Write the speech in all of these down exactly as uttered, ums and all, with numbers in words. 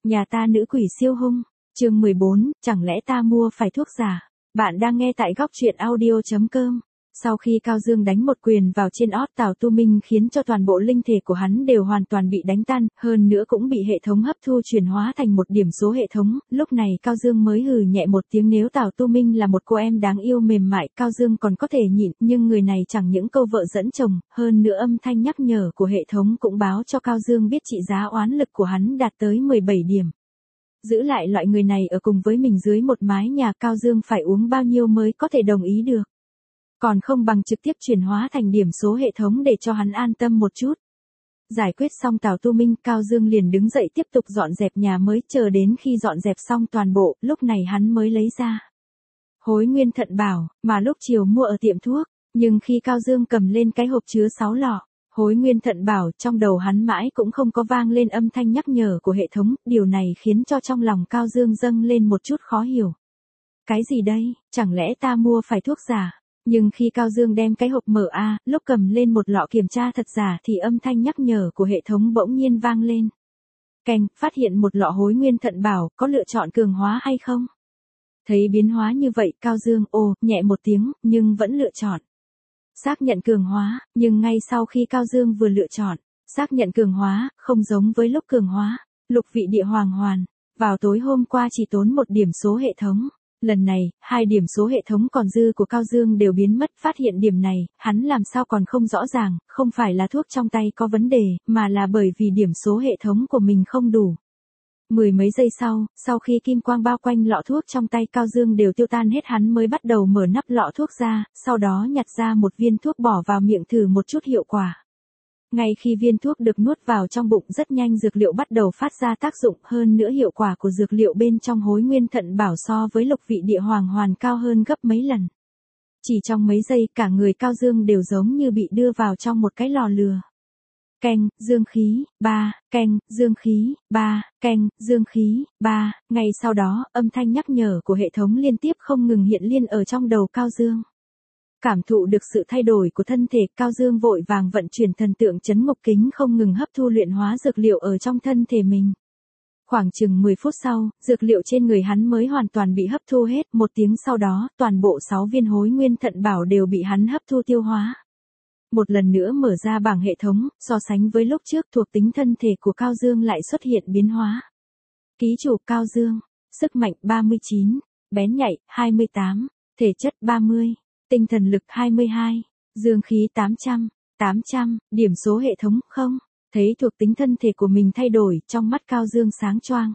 Nhà ta nữ quỷ siêu hung, chương mười bốn, chẳng lẽ ta mua phải thuốc giả? Bạn đang nghe tại góc truyện audio chấm com. Sau khi Cao Dương đánh một quyền vào trên ót Tào Tu Minh khiến cho toàn bộ linh thể của hắn đều hoàn toàn bị đánh tan, hơn nữa cũng bị hệ thống hấp thu chuyển hóa thành một điểm số hệ thống, lúc này Cao Dương mới hừ nhẹ một tiếng. Nếu Tào Tu Minh là một cô em đáng yêu mềm mại, Cao Dương còn có thể nhịn, nhưng người này chẳng những câu vợ dẫn chồng, hơn nữa âm thanh nhắc nhở của hệ thống cũng báo cho Cao Dương biết trị giá oán lực của hắn đạt tới mười bảy điểm. Giữ lại loại người này ở cùng với mình dưới một mái nhà, Cao Dương phải uống bao nhiêu mới có thể đồng ý được. Còn không bằng trực tiếp chuyển hóa thành điểm số hệ thống để cho hắn an tâm một chút. Giải quyết xong Tào Tu Minh, Cao Dương liền đứng dậy tiếp tục dọn dẹp nhà mới, chờ đến khi dọn dẹp xong toàn bộ, lúc này hắn mới lấy ra Hối Nguyên Thận Bảo, mà lúc chiều mua ở tiệm thuốc, nhưng khi Cao Dương cầm lên cái hộp chứa sáu lọ Hối Nguyên Thận Bảo, trong đầu hắn mãi cũng không có vang lên âm thanh nhắc nhở của hệ thống, điều này khiến cho trong lòng Cao Dương dâng lên một chút khó hiểu. Cái gì đây, chẳng lẽ ta mua phải thuốc giả? Nhưng khi Cao Dương đem cái hộp mở a, lúc cầm lên một lọ kiểm tra thật giả thì âm thanh nhắc nhở của hệ thống bỗng nhiên vang lên. Keng, phát hiện một lọ Hối Nguyên Thận Bảo, có lựa chọn cường hóa hay không? Thấy biến hóa như vậy, Cao Dương ồ, nhẹ một tiếng, nhưng vẫn lựa chọn xác nhận cường hóa, nhưng ngay sau khi Cao Dương vừa lựa chọn xác nhận cường hóa, không giống với lúc cường hóa Lục Vị Địa Hoàng Hoàn, vào tối hôm qua chỉ tốn một điểm số hệ thống. Lần này, hai điểm số hệ thống còn dư của Cao Dương đều biến mất. Phát hiện điểm này, hắn làm sao còn không rõ ràng, không phải là thuốc trong tay có vấn đề, mà là bởi vì điểm số hệ thống của mình không đủ. Mười mấy giây sau, sau khi kim quang bao quanh lọ thuốc trong tay Cao Dương đều tiêu tan hết, hắn mới bắt đầu mở nắp lọ thuốc ra, sau đó nhặt ra một viên thuốc bỏ vào miệng thử một chút hiệu quả. Ngay khi viên thuốc được nuốt vào trong bụng, rất nhanh dược liệu bắt đầu phát ra tác dụng, hơn nữa hiệu quả của dược liệu bên trong Hối Nguyên Thận Bảo so với Lục Vị Địa Hoàng Hoàn cao hơn gấp mấy lần. Chỉ trong mấy giây, cả người Cao Dương đều giống như bị đưa vào trong một cái lò lửa. Keng, dương khí, ba, keng, dương khí, ba, keng, dương khí, ba, ngay sau đó, âm thanh nhắc nhở của hệ thống liên tiếp không ngừng hiện lên ở trong đầu Cao Dương. Cảm thụ được sự thay đổi của thân thể, Cao Dương vội vàng vận chuyển thần tượng chấn ngục kính không ngừng hấp thu luyện hóa dược liệu ở trong thân thể mình. Khoảng chừng mười phút sau, dược liệu trên người hắn mới hoàn toàn bị hấp thu hết, một tiếng sau đó, toàn bộ sáu viên Hối Nguyên Thận Bảo đều bị hắn hấp thu tiêu hóa. Một lần nữa mở ra bảng hệ thống, so sánh với lúc trước, thuộc tính thân thể của Cao Dương lại xuất hiện biến hóa. Ký chủ Cao Dương, sức mạnh ba mươi chín, bén nhạy hai mươi tám, thể chất ba mươi, tinh thần lực hai mươi hai, dương khí tám trăm, tám trăm, điểm số hệ thống không. Thấy thuộc tính thân thể của mình thay đổi, trong mắt Cao Dương sáng choang.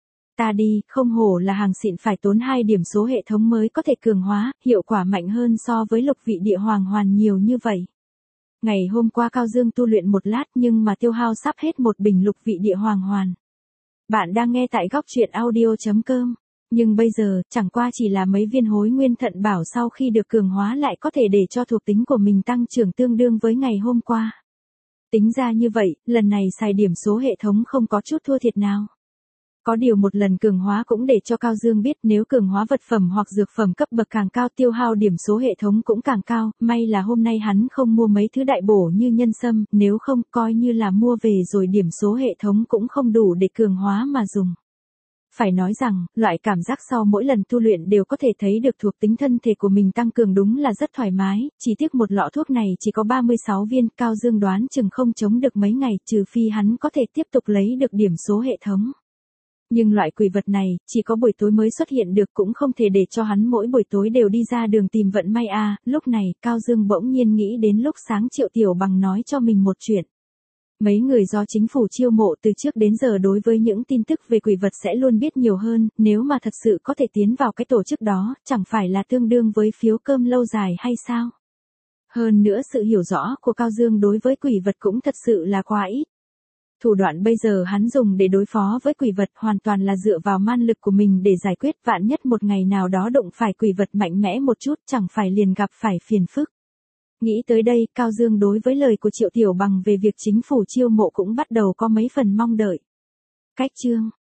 Ta đi, không hổ là hàng xịn, phải tốn hai điểm số hệ thống mới có thể cường hóa, hiệu quả mạnh hơn so với Lục Vị Địa Hoàng Hoàn nhiều như vậy. Ngày hôm qua Cao Dương tu luyện một lát nhưng mà tiêu hao sắp hết một bình Lục Vị Địa Hoàng Hoàn. Bạn đang nghe tại góc truyện audio chấm com. Nhưng bây giờ, chẳng qua chỉ là mấy viên Hối Nguyên Thận Bảo sau khi được cường hóa lại có thể để cho thuộc tính của mình tăng trưởng tương đương với ngày hôm qua. Tính ra như vậy, lần này xài điểm số hệ thống không có chút thua thiệt nào. Có điều một lần cường hóa cũng để cho Cao Dương biết, nếu cường hóa vật phẩm hoặc dược phẩm cấp bậc càng cao, tiêu hao điểm số hệ thống cũng càng cao. May là hôm nay hắn không mua mấy thứ đại bổ như nhân sâm, nếu không coi như là mua về rồi điểm số hệ thống cũng không đủ để cường hóa mà dùng. Phải nói rằng, loại cảm giác sau mỗi lần tu luyện đều có thể thấy được thuộc tính thân thể của mình tăng cường đúng là rất thoải mái, chỉ tiếc một lọ thuốc này chỉ có ba mươi sáu viên, Cao Dương đoán chừng không chống được mấy ngày, trừ phi hắn có thể tiếp tục lấy được điểm số hệ thống. Nhưng loại quỷ vật này, chỉ có buổi tối mới xuất hiện được, cũng không thể để cho hắn mỗi buổi tối đều đi ra đường tìm vận may a. Lúc này, Cao Dương bỗng nhiên nghĩ đến lúc sáng Triệu Tiểu Bằng nói cho mình một chuyện. Mấy người do chính phủ chiêu mộ từ trước đến giờ đối với những tin tức về quỷ vật sẽ luôn biết nhiều hơn, nếu mà thật sự có thể tiến vào cái tổ chức đó, chẳng phải là tương đương với phiếu cơm lâu dài hay sao? Hơn nữa sự hiểu rõ của Cao Dương đối với quỷ vật cũng thật sự là quá ít. Thủ đoạn bây giờ hắn dùng để đối phó với quỷ vật hoàn toàn là dựa vào man lực của mình để giải quyết, vạn nhất một ngày nào đó đụng phải quỷ vật mạnh mẽ một chút, chẳng phải liền gặp phải phiền phức. Nghĩ tới đây, Cao Dương đối với lời của Triệu Tiểu Bằng về việc chính phủ chiêu mộ cũng bắt đầu có mấy phần mong đợi. Cách chương,